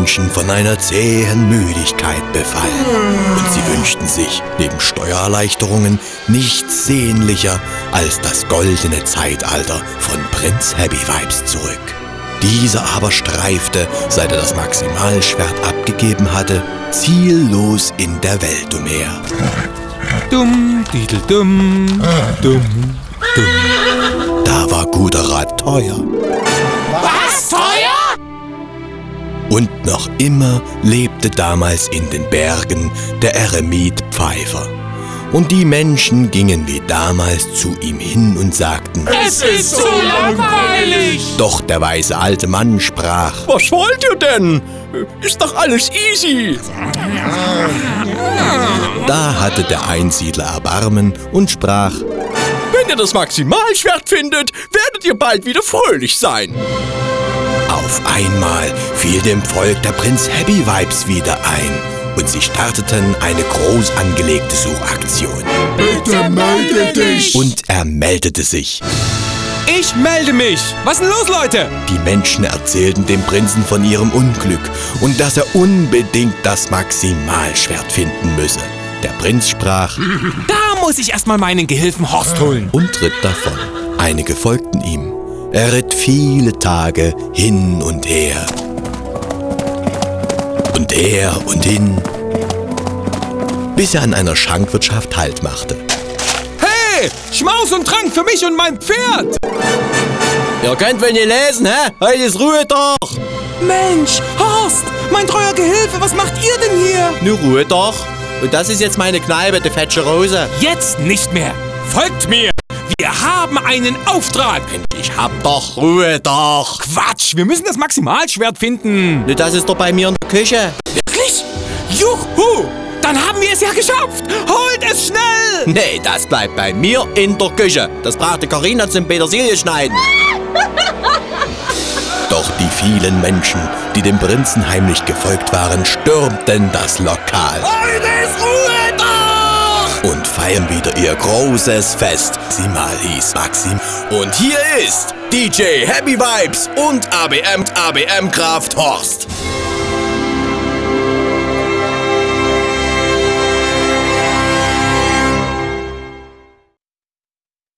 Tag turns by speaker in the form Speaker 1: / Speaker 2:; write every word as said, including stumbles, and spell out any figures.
Speaker 1: Menschen von einer zähen Müdigkeit befallen. Und sie wünschten sich, neben Steuererleichterungen, nichts sehnlicher als das goldene Zeitalter von Prinz Happy Vibes zurück. Dieser aber streifte, seit er das Maximalschwert abgegeben hatte, ziellos in der Welt umher.
Speaker 2: Dumm, didel, dumm, dumm, dumm.
Speaker 1: Da war guter Rat teuer.
Speaker 3: Was, teuer?
Speaker 1: Und noch immer lebte damals in den Bergen der Eremit Pfeifer. Und die Menschen gingen wie damals zu ihm hin und sagten:
Speaker 3: Es ist so langweilig!
Speaker 1: Doch der weise alte Mann sprach:
Speaker 4: Was wollt ihr denn? Ist doch alles easy.
Speaker 1: Da hatte der Einsiedler Erbarmen und sprach:
Speaker 4: Wenn ihr das Maximalschwert findet, werdet ihr bald wieder fröhlich sein.
Speaker 1: Auf einmal fiel dem Volk der Prinz Happy Vibes wieder ein und sie starteten eine groß angelegte Suchaktion.
Speaker 3: Bitte melde dich!
Speaker 1: Und er meldete sich.
Speaker 2: Ich melde mich! Was ist denn los, Leute?
Speaker 1: Die Menschen erzählten dem Prinzen von ihrem Unglück und dass er unbedingt das Maximalschwert finden müsse. Der Prinz sprach:
Speaker 2: Da muss ich erstmal meinen Gehilfen Horst holen.
Speaker 1: Und ritt davon. Einige folgten ihm. Er ritt viele Tage hin und her. Und her und hin, bis er an einer Schankwirtschaft Halt machte.
Speaker 2: Hey, Schmaus und Trank für mich und mein Pferd!
Speaker 4: Ihr könnt wohl nicht lesen, hä? Heute ist Ruhetag.
Speaker 2: Mensch, Horst, mein treuer Gehilfe, was macht ihr denn hier?
Speaker 4: Nur Ruhetag. Und das ist jetzt meine Kneipe, die Fetsche Rose.
Speaker 2: Jetzt nicht mehr. Folgt mir. Wir haben einen Auftrag.
Speaker 4: Ich hab doch Ruhetag.
Speaker 2: Quatsch, wir müssen das Maximalschwert finden.
Speaker 4: Ne, das ist doch bei mir in der Küche.
Speaker 2: Wirklich? Juhu! Dann haben wir es ja geschafft. Holt es schnell.
Speaker 4: Nee, das bleibt bei mir in der Küche. Das brachte Carina zum Petersilie schneiden.
Speaker 1: Doch die vielen Menschen, die dem Prinzen heimlich gefolgt waren, stürmten das Lokal.
Speaker 4: Heute ist Ruhetag!
Speaker 1: Und feiern wieder ihr großes Fest. Maximal hieß Maxim. Und hier ist D J Happy Vibes und A B M A B M Kraft Horst.